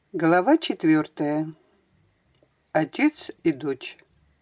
Глава 4. Отец и дочь.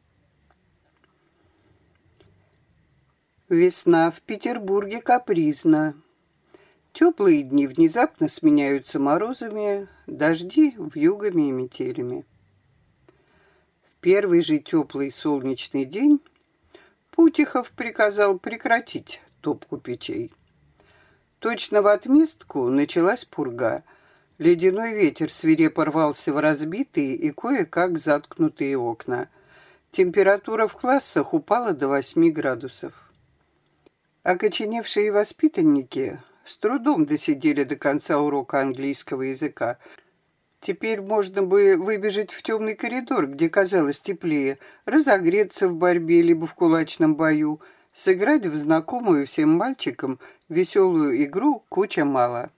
Весна в Петербурге капризна. Теплые дни внезапно сменяются морозами, дожди вьюгами и метелями. В первый же теплый солнечный день Путихов приказал прекратить топку печей. Точно в отместку началась пурга. Ледяной ветер свирепо рвался в разбитые и кое-как заткнутые окна. Температура в классах упала до 8 градусов. Окоченевшие воспитанники с трудом досидели до конца урока английского языка. Теперь можно бы выбежать в темный коридор, где казалось теплее, разогреться в борьбе либо в кулачном бою, сыграть в знакомую всем мальчикам веселую игру «Куча мало».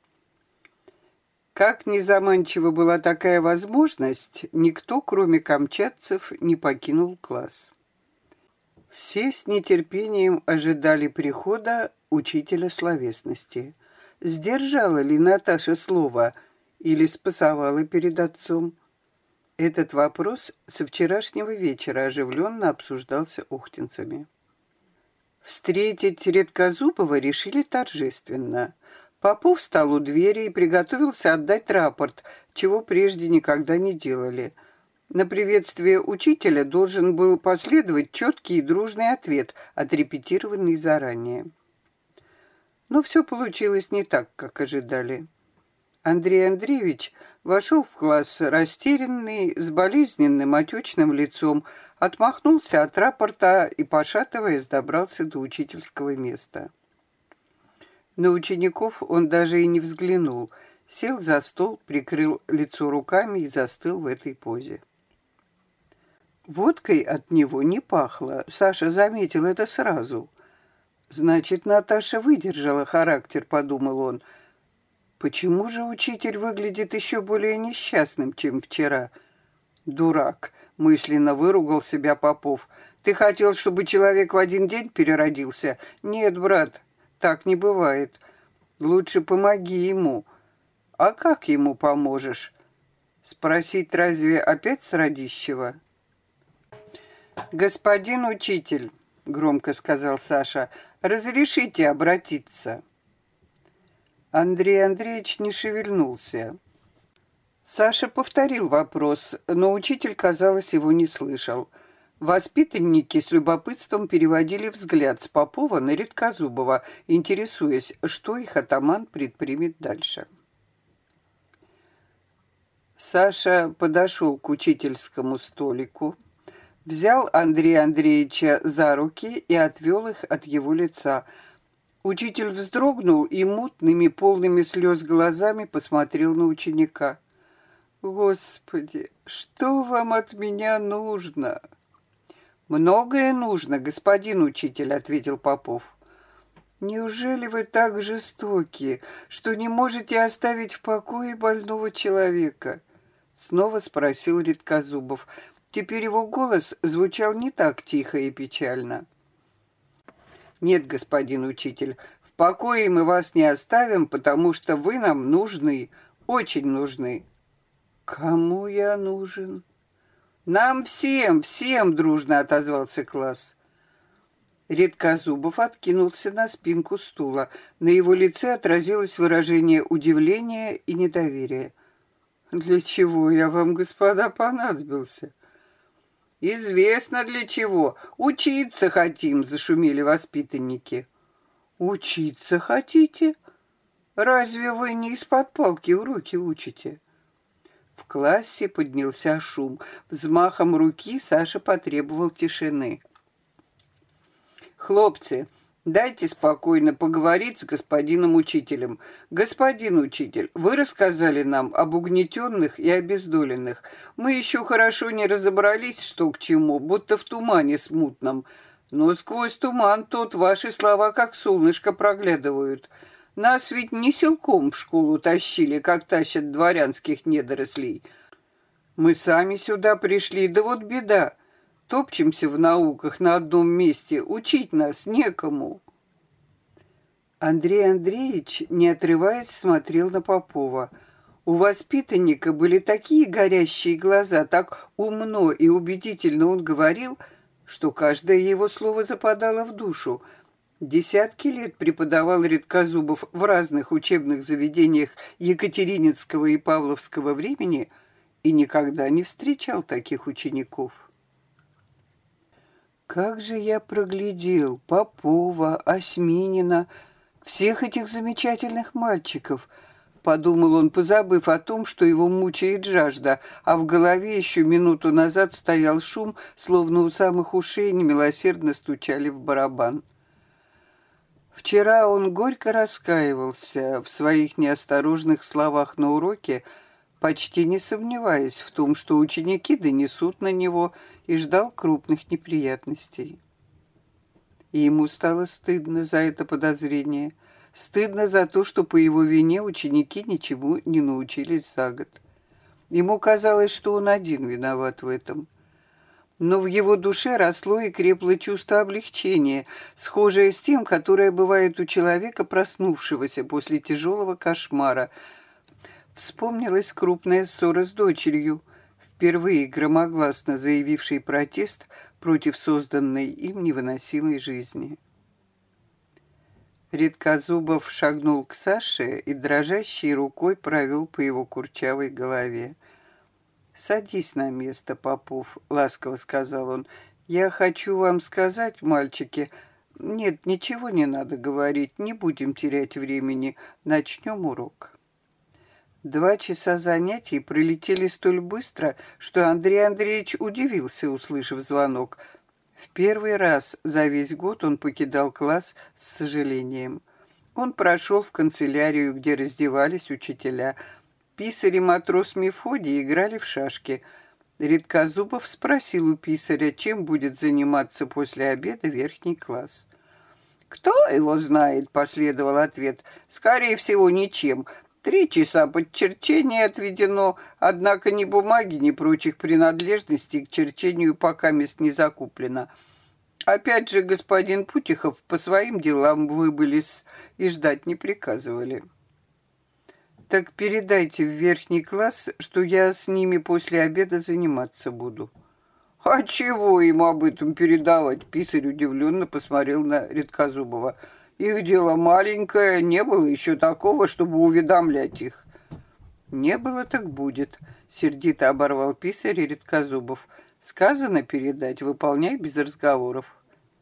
Как незаманчива была такая возможность, никто, кроме камчатцев, не покинул класс. Все с нетерпением ожидали прихода учителя словесности. Сдержала ли Наташа слово или спасовала перед отцом? Этот вопрос со вчерашнего вечера оживленно обсуждался охтинцами. Встретить Редкозубова решили торжественно. Попов встал у двери и приготовился отдать рапорт, чего прежде никогда не делали. На приветствие учителя должен был последовать четкий и дружный ответ, отрепетированный заранее. Но все получилось не так, как ожидали. Андрей Андреевич вошел в класс растерянный, с болезненным отечным лицом, отмахнулся от рапорта и, пошатываясь, добрался до учительского места. На учеников он даже и не взглянул, сел за стол, прикрыл лицо руками и застыл в этой позе. Водкой от него не пахло, Саша заметил это сразу. «Значит, Наташа выдержала характер», — подумал он. «Почему же учитель выглядит еще более несчастным, чем вчера?» «Дурак», — мысленно выругал себя Попов. «Ты хотел, чтобы человек в один день переродился? Нет, брат. Так не бывает. Лучше помоги ему. А как ему поможешь? Спросить разве опять с Радищева? Господин учитель, громко сказал Саша, разрешите обратиться. Андрей Андреевич не шевельнулся. Саша повторил вопрос, но учитель, казалось, его не слышал. Воспитанники с любопытством переводили взгляд с Попова на Редкозубова, интересуясь, что их атаман предпримет дальше. Саша подошел к учительскому столику, взял Андрея Андреевича за руки и отвел их от его лица. Учитель вздрогнул и мутными, полными слез глазами посмотрел на ученика. «Господи, что вам от меня нужно?» «Многое нужно, господин учитель», — ответил Попов. «Неужели вы так жестоки, что не можете оставить в покое больного человека?» Снова спросил Редкозубов. Теперь его голос звучал не так тихо и печально. «Нет, господин учитель, в покое мы вас не оставим, потому что вы нам нужны, очень нужны». «Кому я нужен?» «Нам всем!» — дружно отозвался класс. Редкозубов откинулся на спинку стула. На его лице отразилось выражение удивления и недоверия. «Для чего я вам, господа, понадобился?» «Известно для чего. Учиться хотим!» — зашумели воспитанники. «Учиться хотите? Разве вы не из-под палки уроки учите?» В классе поднялся шум. Взмахом руки Саша потребовал тишины. «Хлопцы, дайте спокойно поговорить с господином учителем. Господин учитель, вы рассказали нам об угнетенных и обездоленных. Мы еще хорошо не разобрались, что к чему, будто в тумане смутном. Но сквозь туман тот ваши слова как солнышко проглядывают. Нас ведь не силком в школу тащили, как тащат дворянских недорослей. Мы сами сюда пришли, да вот беда. Топчемся в науках на одном месте, учить нас некому». Андрей Андреевич, не отрываясь, смотрел на Попова. У воспитанника были такие горящие глаза, так умно и убедительно он говорил, что каждое его слово западало в душу. Десятки лет преподавал Редкозубов в разных учебных заведениях Екатерининского и Павловского времени и никогда не встречал таких учеников. Как же я проглядел Попова, Осьминина, всех этих замечательных мальчиков, подумал он, позабыв о том, что его мучает жажда, а в голове еще минуту назад стоял шум, словно у самых ушей немилосердно стучали в барабан. Вчера он горько раскаивался в своих неосторожных словах на уроке, почти не сомневаясь в том, что ученики донесут на него, и ждал крупных неприятностей. И ему стало стыдно за это подозрение, стыдно за то, что по его вине ученики ничему не научились за год. Ему казалось, что он один виноват в этом. Но в его душе росло и крепло чувство облегчения, схожее с тем, которое бывает у человека, проснувшегося после тяжелого кошмара. Вспомнилась крупная ссора с дочерью, впервые громогласно заявившей протест против созданной им невыносимой жизни. Редкозубов шагнул к Саше и дрожащей рукой провел по его курчавой голове. «Садись на место, Попов», — ласково сказал он. «Я хочу вам сказать, мальчики...» «Нет, ничего не надо говорить, не будем терять времени. Начнем урок». 2 часа занятий пролетели столь быстро, что Андрей Андреевич удивился, услышав звонок. В первый раз за весь год он покидал класс с сожалением. Он прошел в канцелярию, где раздевались учителя. Писарь и матрос Мефодий играли в шашки. Редкозубов спросил у писаря, чем будет заниматься после обеда верхний класс. «Кто его знает?» — последовал ответ. «Скорее всего, ничем. 3 часа подчерчения отведено, однако ни бумаги, ни прочих принадлежностей к черчению пока мест не закуплено. Опять же, господин Путихов по своим делам выбылись и ждать не приказывали». «Так передайте в верхний класс, что я с ними после обеда заниматься буду». «А чего им об этом передавать?» Писарь удивленно посмотрел на Редкозубова. «Их дело маленькое, не было еще такого, чтобы уведомлять их». «Не было, так будет», — сердито оборвал писарь Редкозубов. «Сказано передать, выполняй без разговоров».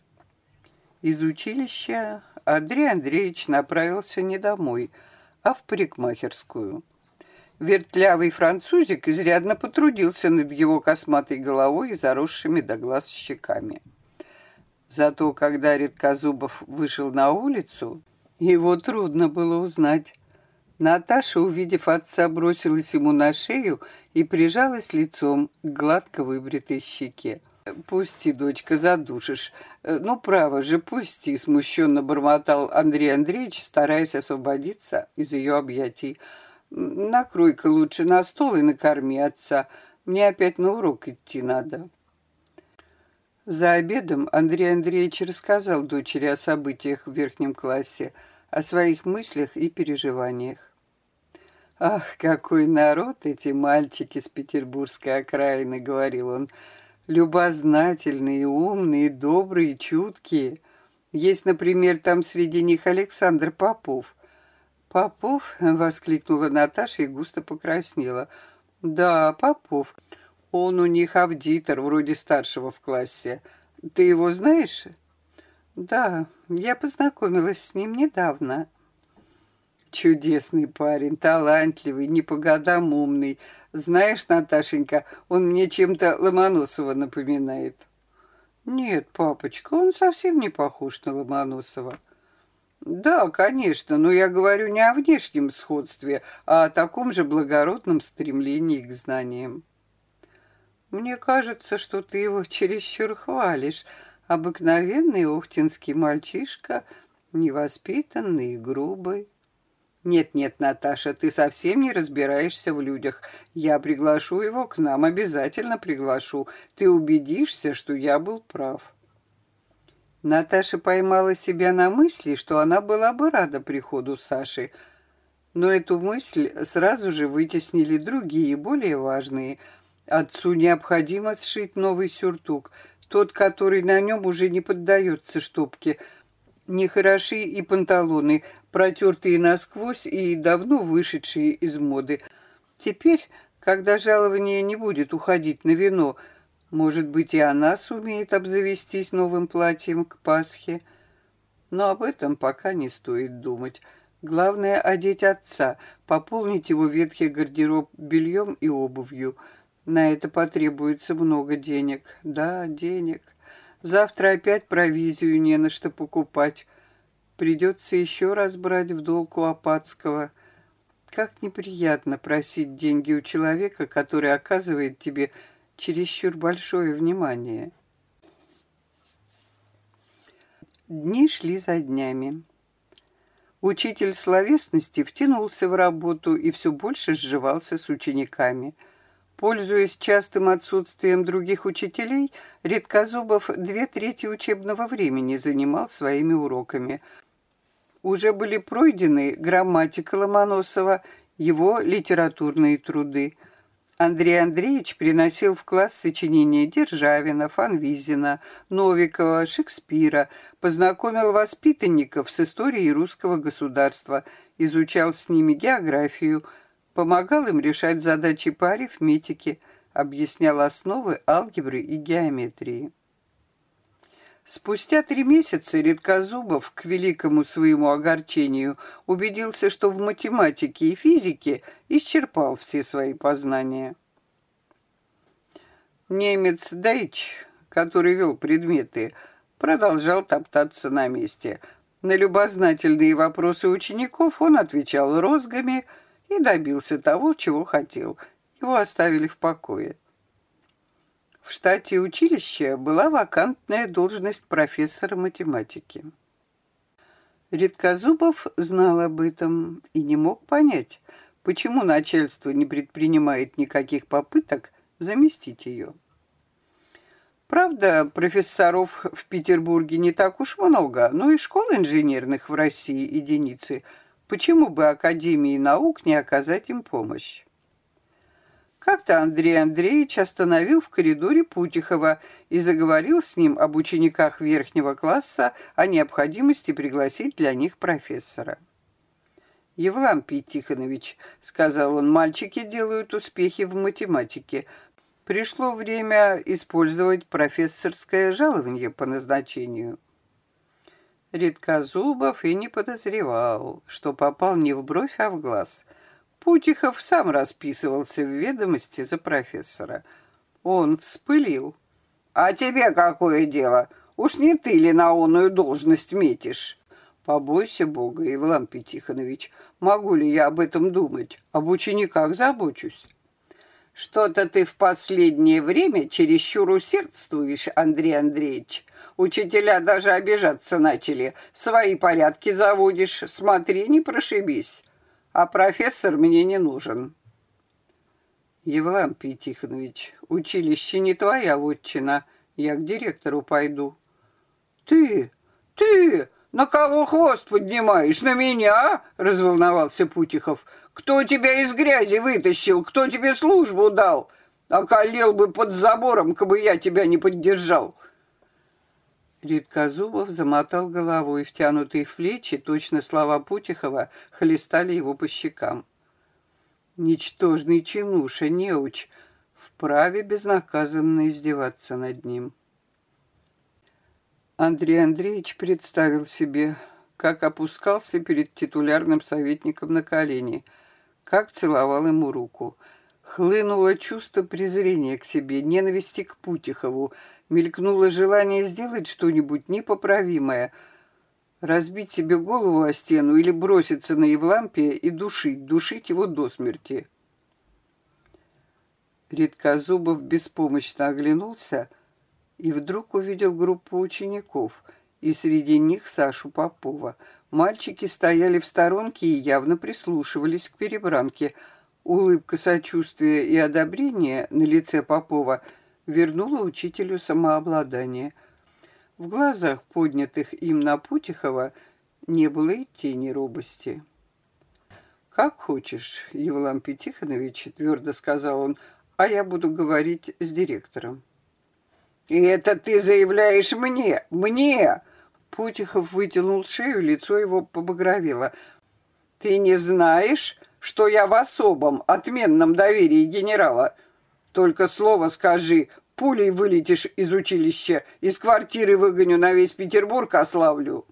Из училища Андрей Андреевич направился не домой, а в парикмахерскую. Вертлявый французик изрядно потрудился над его косматой головой и заросшими до глаз щеками. Зато когда Редкозубов вышел на улицу, его трудно было узнать. Наташа, увидев отца, бросилась ему на шею и прижалась лицом к гладко выбритой щеке. «Пусти, дочка, задушишь. Ну, право же, пусти», — смущенно бормотал Андрей Андреевич, стараясь освободиться из ее объятий. «Накрой-ка лучше на стол и накорми отца. Мне опять на урок идти надо». За обедом Андрей Андреевич рассказал дочери о событиях в верхнем классе, о своих мыслях и переживаниях. «Ах, какой народ эти мальчики с петербургской окраины», — говорил он, — «любознательные, умные, добрые, чуткие. Есть, например, там среди них Александр Попов». «Попов?» — воскликнула Наташа и густо покраснела. «Да, Попов. Он у них аудитор, вроде старшего в классе. Ты его знаешь?» «Да, я познакомилась с ним недавно». «Чудесный парень, талантливый, не по годам умный. Знаешь, Наташенька, он мне чем-то Ломоносова напоминает». «Нет, папочка, он совсем не похож на Ломоносова». «Да, конечно, но я говорю не о внешнем сходстве, а о таком же благородном стремлении к знаниям». «Мне кажется, что ты его чересчур хвалишь. Обыкновенный охтинский мальчишка, невоспитанный и грубый». «Нет-нет, Наташа, ты совсем не разбираешься в людях. Я приглашу его к нам, обязательно приглашу. Ты убедишься, что я был прав». Наташа поймала себя на мысли, что она была бы рада приходу Саши. Но эту мысль сразу же вытеснили другие, более важные. Отцу необходимо сшить новый сюртук, тот, который на нем уже не поддается штопке. Нехороши и панталоны, протертые насквозь и давно вышедшие из моды. Теперь, когда жалование не будет уходить на вино, может быть, и она сумеет обзавестись новым платьем к Пасхе. Но об этом пока не стоит думать. Главное — одеть отца, пополнить его ветхий гардероб бельем и обувью. На это потребуется много денег. Да, денег. Завтра опять провизию не на что покупать. Придется еще раз брать в долг у Опатского. Как неприятно просить деньги у человека, который оказывает тебе чересчур большое внимание. Дни шли за днями. Учитель словесности втянулся в работу и все больше сживался с учениками. Пользуясь частым отсутствием других учителей, Редкозубов 2/3 учебного времени занимал своими уроками. Уже были пройдены грамматика Ломоносова, его литературные труды. Андрей Андреевич приносил в класс сочинения Державина, Фанвизина, Новикова, Шекспира, познакомил воспитанников с историей русского государства, изучал с ними географию, помогал им решать задачи по арифметике, объяснял основы алгебры и геометрии. Спустя 3 месяца Редкозубов, к великому своему огорчению, убедился, что в математике и физике исчерпал все свои познания. Немец Дайч, который вел предметы, продолжал топтаться на месте. На любознательные вопросы учеников он отвечал розгами и добился того, чего хотел. Его оставили в покое. В штате училища была вакантная должность профессора математики. Редкозубов знал об этом и не мог понять, почему начальство не предпринимает никаких попыток заместить ее. Правда, профессоров в Петербурге не так уж много, но и школ инженерных в России единицы. Почему бы Академии наук не оказать им помощь? Как-то Андрей Андреевич остановил в коридоре Путихова и заговорил с ним об учениках верхнего класса, о необходимости пригласить для них профессора. «Евлампий Тихонович», — сказал он, — «мальчики делают успехи в математике. Пришло время использовать профессорское жалование по назначению». Редкозубов и не подозревал, что попал не в бровь, а в глаз. Путихов сам расписывался в ведомости за профессора. Он вспылил. «А тебе какое дело? Уж не ты ли на оную должность метишь?» «Побойся Бога, Евлампий Тихонович. Могу ли я об этом думать? Об учениках забочусь». «Что-то ты в последнее время чересчур усердствуешь, Андрей Андреевич. Учителя даже обижаться начали. Свои порядки заводишь. Смотри, не прошибись. А профессор мне не нужен». «Евлампий Тихонович, училище не твоя вотчина. Я к директору пойду». «Ты? На кого хвост поднимаешь? На меня?» — разволновался Путихов. «Кто тебя из грязи вытащил? Кто тебе службу дал? Околел бы под забором, кабы я тебя не поддержал». Редкозубов замотал головой, втянутые в плечи, точно слова Путихова хлестали его по щекам. Ничтожный чинуша, неуч, вправе безнаказанно издеваться над ним. Андрей Андреевич представил себе, как опускался перед титулярным советником на колени, как целовал ему руку. Хлынуло чувство презрения к себе, ненависти к Путихову, мелькнуло желание сделать что-нибудь непоправимое, разбить себе голову о стену или броситься на Евлампия и душить его до смерти. Редкозубов беспомощно оглянулся и вдруг увидел группу учеников, и среди них Сашу Попова. Мальчики стояли в сторонке и явно прислушивались к перебранке. Улыбка сочувствия и одобрения на лице Попова вернула учителю самообладание. В глазах, поднятых им на Путихова, не было и тени робости. «Как хочешь, Евлампий Тихонович», — твердо сказал он, — «а я буду говорить с директором». «И это ты заявляешь мне? Мне?» Путихов вытянул шею, лицо его побагровело. «Ты не знаешь, что я в особом, отменном доверии генерала? Только слово скажи, пулей вылетишь из училища, из квартиры выгоню, на весь Петербург ославлю».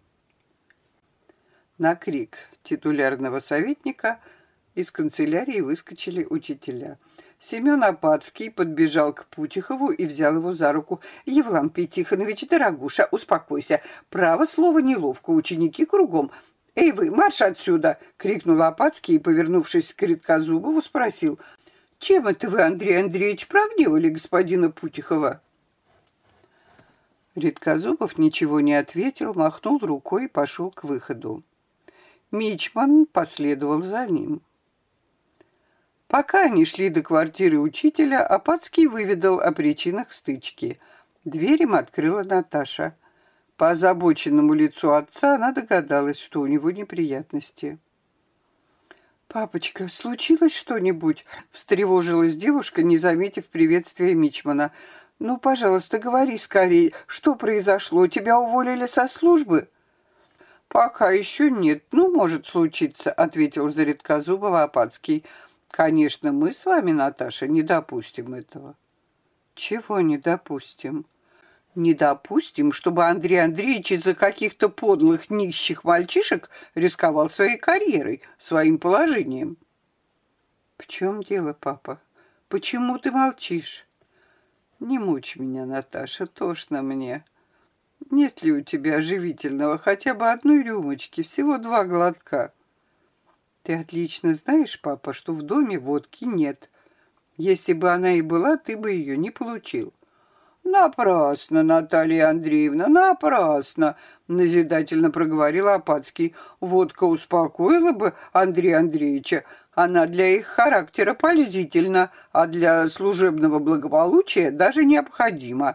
На крик титулярного советника из канцелярии выскочили учителя. Семен Опацкий подбежал к Путихову и взял его за руку. «Евлампий Тихонович, дорогуша, успокойся. Право слово неловко, ученики кругом. Эй вы, марш отсюда!» — крикнул Опацкий и, повернувшись к Редкозубову, спросил: «Чем это вы, Андрей Андреевич, прогневали господина Путихова?» Редкозубов ничего не ответил, махнул рукой и пошел к выходу. Мичман последовал за ним. Пока они шли до квартиры учителя, Опацкий выведал о причинах стычки. Дверь им открыла Наташа. По озабоченному лицу отца она догадалась, что у него неприятности. «Папочка, случилось что-нибудь?» — встревожилась девушка, не заметив приветствия мичмана. «Ну, пожалуйста, говори скорее, что произошло? Тебя уволили со службы?» «Пока еще нет, ну, может случиться», — ответил за Редкозубова Опацкий. «Конечно, мы с вами, Наташа, не допустим этого». «Чего не допустим?» «Не допустим, чтобы Андрей Андреевич из-за каких-то подлых нищих мальчишек рисковал своей карьерой, своим положением». «В чем дело, папа? Почему ты молчишь?» «Не мучь меня, Наташа, тошно мне. Нет ли у тебя оживительного, хотя бы одной рюмочки, всего 2 глотка?» «Ты отлично знаешь, папа, что в доме водки нет. Если бы она и была, ты бы ее не получил». «Напрасно, Наталья Андреевна, напрасно!» — назидательно проговорил Опацкий. «Водка успокоила бы Андрея Андреевича. Она для их характера пользительна, а для служебного благополучия даже необходима».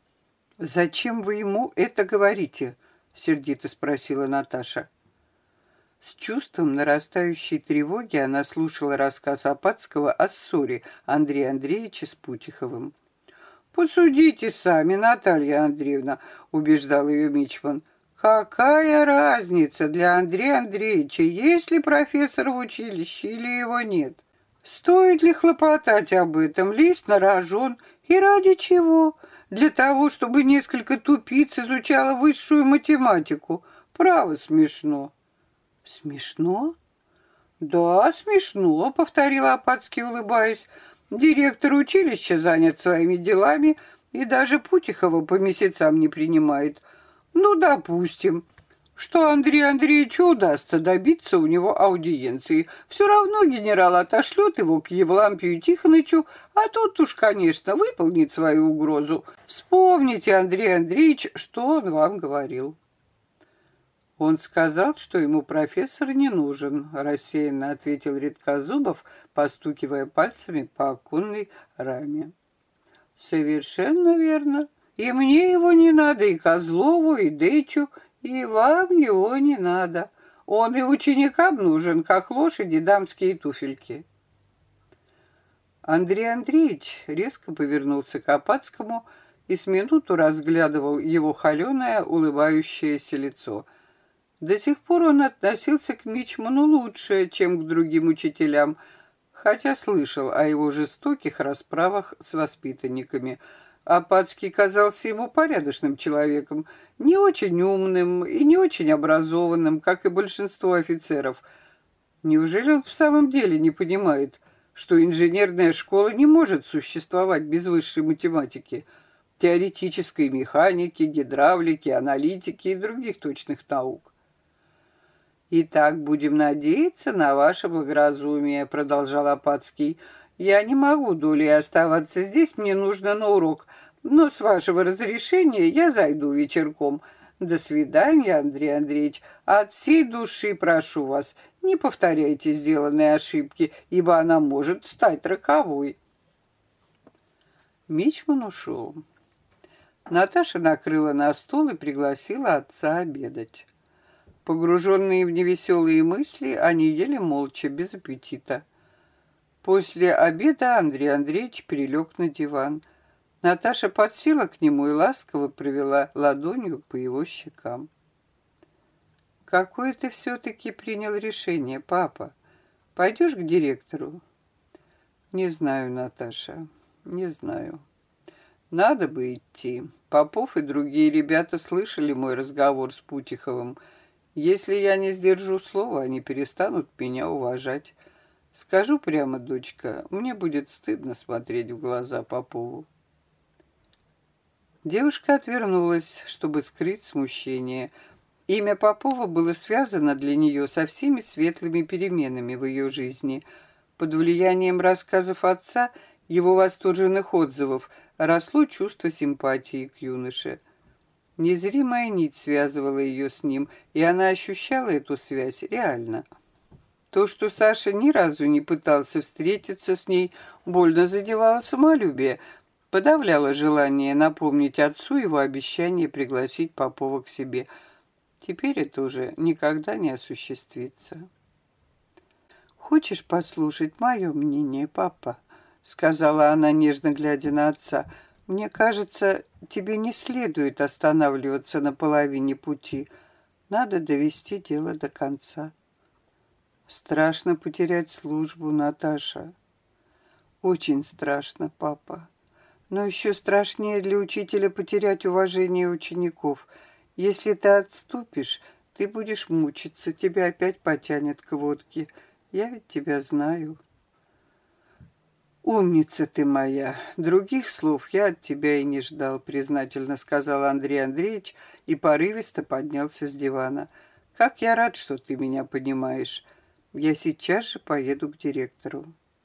«Зачем вы ему это говорите?» — сердито спросила Наташа. С чувством нарастающей тревоги она слушала рассказ Опацкого о ссоре Андрея Андреевича с Путиховым. «Посудите сами, Наталья Андреевна», — убеждал ее мичман. «Какая разница для Андрея Андреевича, есть ли профессор в училище или его нет? Стоит ли хлопотать об этом? Лист на рожон. И ради чего? Для того, чтобы несколько тупиц изучала высшую математику. Право, смешно». «Смешно?» «Да, смешно», — повторила Опацкий, улыбаясь. «Директор училища занят своими делами и даже Путихова по месяцам не принимает. Ну, допустим, что Андрею Андреевичу удастся добиться у него аудиенции. Все равно генерал отошлет его к Евлампию Тихоновичу, а тот уж, конечно, выполнит свою угрозу. Вспомните, Андрей Андреевич, что он вам говорил». «Он сказал, что ему профессор не нужен», — рассеянно ответил Редкозубов, постукивая пальцами по оконной раме. «Совершенно верно. И мне его не надо, и Козлову, и Дычу, и вам его не надо. Он и ученикам нужен, как лошади дамские туфельки». Андрей Андреевич резко повернулся к Опацкому и с минуту разглядывал его холеное, улыбающееся лицо. До сих пор он относился к мичману лучше, чем к другим учителям, хотя слышал о его жестоких расправах с воспитанниками. Опацкий казался ему порядочным человеком, не очень умным и не очень образованным, как и большинство офицеров. Неужели он в самом деле не понимает, что инженерная школа не может существовать без высшей математики, теоретической механики, гидравлики, аналитики и других точных наук? «Итак, будем надеяться на ваше благоразумие», — продолжал Опацкий. «Я не могу долей оставаться здесь, мне нужно на урок, но с вашего разрешения я зайду вечерком. До свидания, Андрей Андреевич. От всей души прошу вас, не повторяйте сделанные ошибки, ибо она может стать роковой». Мичман ушел. Наташа накрыла на стол и пригласила отца обедать. Погруженные в невеселые мысли, они ели молча, без аппетита. После обеда Андрей Андреевич перелег на диван. Наташа подсела к нему и ласково провела ладонью по его щекам. «Какое ты все-таки принял решение, папа? Пойдешь к директору?» «Не знаю, Наташа, не знаю. Надо бы идти. Попов и другие ребята слышали мой разговор с Путиховым. Если я не сдержу слова, они перестанут меня уважать. Скажу прямо, дочка, мне будет стыдно смотреть в глаза Попову». Девушка отвернулась, чтобы скрыть смущение. Имя Попова было связано для нее со всеми светлыми переменами в ее жизни. Под влиянием рассказов отца, его восторженных отзывов, росло чувство симпатии к юноше. Незримая нить связывала ее с ним, и она ощущала эту связь реально. То, что Саша ни разу не пытался встретиться с ней, больно задевало самолюбие, подавляло желание напомнить отцу его обещание пригласить Попова к себе. Теперь это уже никогда не осуществится. «Хочешь послушать мое мнение, папа?» — сказала она, нежно глядя на отца. «Мне кажется, тебе не следует останавливаться на половине пути. Надо довести дело до конца». «Страшно потерять службу, Наташа». «Очень страшно, папа. Но еще страшнее для учителя потерять уважение учеников. Если ты отступишь, ты будешь мучиться, тебя опять потянет к водке. Я ведь тебя знаю». «Умница ты моя. Других слов я от тебя и не ждал», — признательно сказал Андрей Андреевич и порывисто поднялся с дивана. «Как я рад, что ты меня понимаешь. Я сейчас же поеду к директору».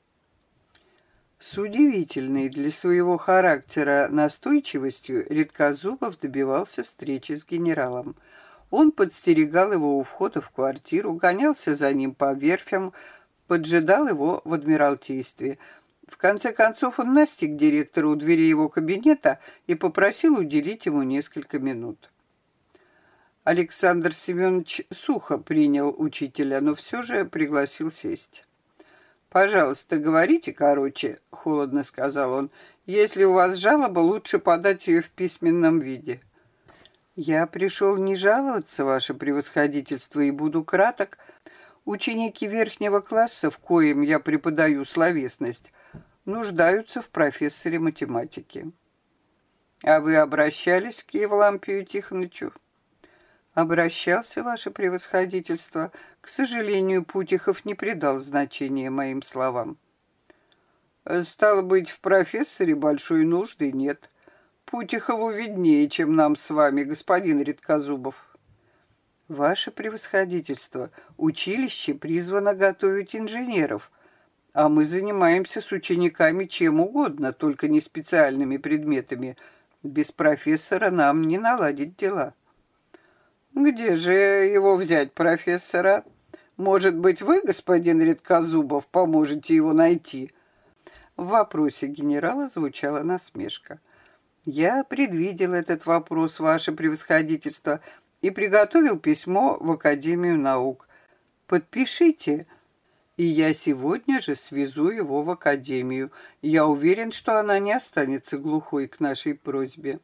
С удивительной для своего характера настойчивостью Редкозубов добивался встречи с генералом. Он подстерегал его у входа в квартиру, гонялся за ним по верфям, поджидал его в Адмиралтействе. В конце концов он настиг директора у двери его кабинета и попросил уделить ему несколько минут. Александр Семенович сухо принял учителя, но все же пригласил сесть. «Пожалуйста, говорите короче», — холодно сказал он. «Если у вас жалоба, лучше подать ее в письменном виде». «Я пришел не жаловаться, ваше превосходительство, и буду краток. Ученики верхнего класса, в коем я преподаю словесность, нуждаются в профессоре математики». «А вы обращались к Евлампию Тихоновичу?» «Обращался, ваше превосходительство. К сожалению, Путихов не придал значения моим словам». «Стало быть, в профессоре большой нужды нет. Путихову виднее, чем нам с вами, господин Редкозубов». «Ваше превосходительство, училище призвано готовить инженеров, а мы занимаемся с учениками чем угодно, только не специальными предметами. Без профессора нам не наладить дела». «Где же его взять, профессора? Может быть, вы, господин Редкозубов, поможете его найти?» В вопросе генерала звучала насмешка. «Я предвидел этот вопрос, ваше превосходительство, и приготовил письмо в Академию наук. Подпишите, и я сегодня же свезу его в Академию. Я уверен, что она не останется глухой к нашей просьбе».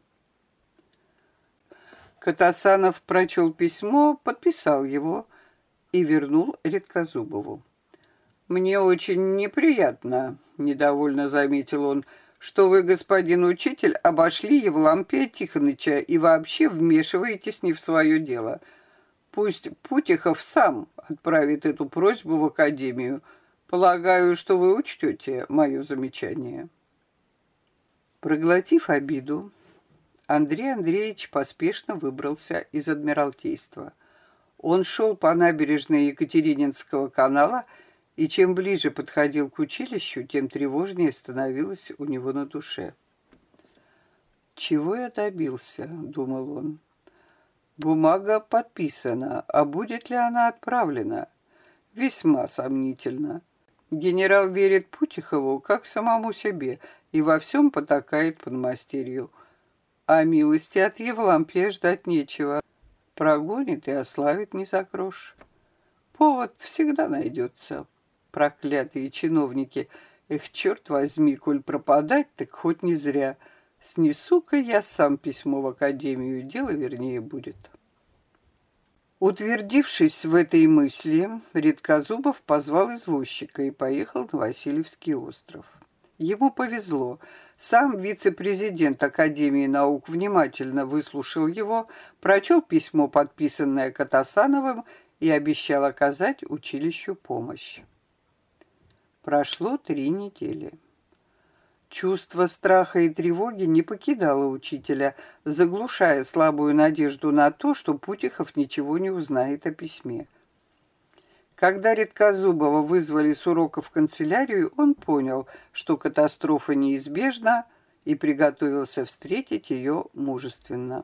Катасанов прочел письмо, подписал его и вернул Редкозубову. «Мне очень неприятно», — недовольно заметил он, «что вы, господин учитель, обошли Евлампия Тихоныча и вообще вмешиваетесь не в свое дело. Пусть Путихов сам отправит эту просьбу в Академию. Полагаю, что вы учтете мое замечание». Проглотив обиду, Андрей Андреевич поспешно выбрался из Адмиралтейства. Он шел по набережной Екатерининского канала, и чем ближе подходил к училищу, тем тревожнее становилось у него на душе. «Чего я добился?» — думал он. «Бумага подписана, а будет ли она отправлена? Весьма сомнительно. Генерал верит Путихову как самому себе и во всем потакает подмастерью. А милости от Евлампия ждать нечего. Прогонит и ославит не за грош. Повод всегда найдется. Проклятые чиновники. Эх, черт возьми, коль пропадать, так хоть не зря. Снесу-ка я сам письмо в академию, дело вернее будет. Утвердившись в этой мысли, Редкозубов позвал извозчика и поехал на Васильевский остров. Ему повезло. Сам вице-президент Академии наук внимательно выслушал его, прочел письмо, подписанное Катасановым, и обещал оказать училищу помощь. Прошло 3 недели. Чувство страха и тревоги не покидало учителя, заглушая слабую надежду на то, что Путихов ничего не узнает о письме. Когда Редкозубова вызвали с урока в канцелярию, он понял, что катастрофа неизбежна, и приготовился встретить ее мужественно.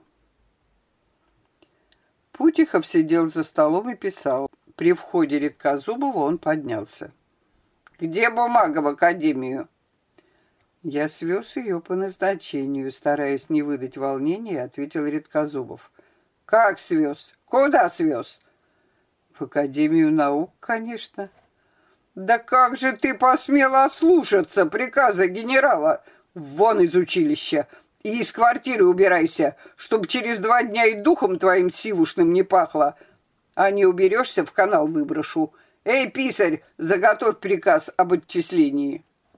Путихов сидел за столом и писал. При входе Редкозубова он поднялся. «Где бумага в академию?» «Я свез ее по назначению», стараясь не выдать волнения, ответил Редкозубов. «Как свез? Куда свез?» «В Академию наук, конечно». «Да как же ты посмела ослушаться приказа генерала? Вон из училища и из квартиры убирайся, чтоб через 2 дня и духом твоим сивушным не пахло. А не уберешься, в канал выброшу. Эй, писарь, заготовь приказ об отчислении».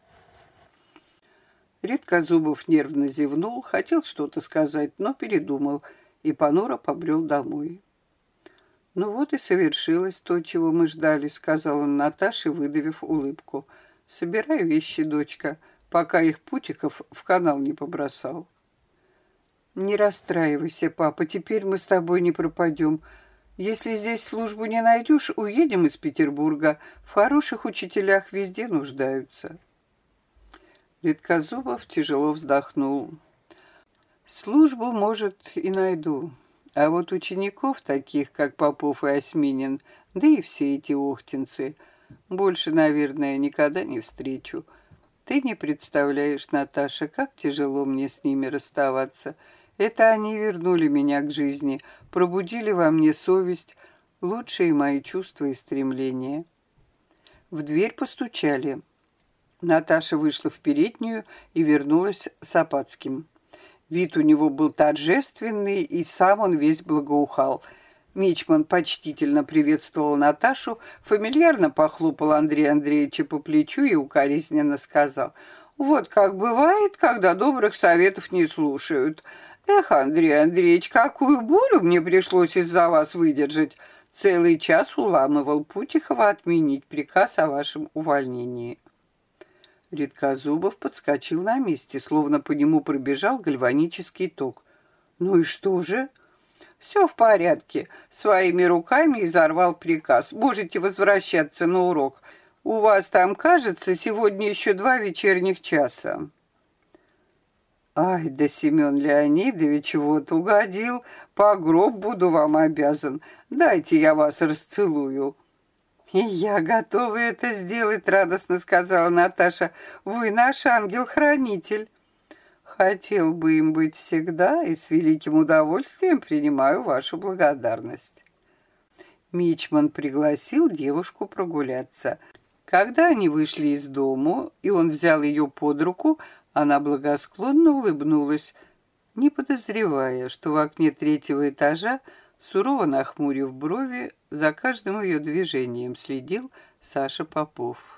Редкозубов нервно зевнул, хотел что-то сказать, но передумал и понуро побрел домой. «Ну вот и совершилось то, чего мы ждали», — сказал он Наташе, выдавив улыбку. «Собирай вещи, дочка, пока их Путиков в канал не побросал». «Не расстраивайся, папа, теперь мы с тобой не пропадем. Если здесь службу не найдешь, уедем из Петербурга. В хороших учителях везде нуждаются». Редкозубов тяжело вздохнул. «Службу, может, и найду. А вот учеников, таких как Попов и Осьминин, да и все эти охтинцы, больше, наверное, никогда не встречу. Ты не представляешь, Наташа, как тяжело мне с ними расставаться. Это они вернули меня к жизни, пробудили во мне совесть, лучшие мои чувства и стремления». В дверь постучали. Наташа вышла в переднюю и вернулась с Опацким. Вид у него был торжественный, и сам он весь благоухал. Мичман почтительно приветствовал Наташу, фамильярно похлопал Андрея Андреевича по плечу и укоризненно сказал: «Вот как бывает, когда добрых советов не слушают. Эх, Андрей Андреевич, какую бурю мне пришлось из-за вас выдержать. Целый час уламывал Путихова отменить приказ о вашем увольнении». Редкозубов подскочил на месте, словно по нему пробежал гальванический ток. «Ну и что же?» «Все в порядке. Своими руками изорвал приказ. Можете возвращаться на урок. У вас там, кажется, сегодня еще 2 вечерних часа». «Ай, да Семен Леонидович, вот угодил. По гроб буду вам обязан. Дайте я вас расцелую». «И я готова это сделать», — радостно сказала Наташа. «Вы наш ангел-хранитель». «Хотел бы им быть всегда, и с великим удовольствием принимаю вашу благодарность». Мичман пригласил девушку прогуляться. Когда они вышли из дому, и он взял ее под руку, она благосклонно улыбнулась, не подозревая, что в окне 3-го этажа, сурово нахмурив брови, за каждым ее движением следил Саша Попов.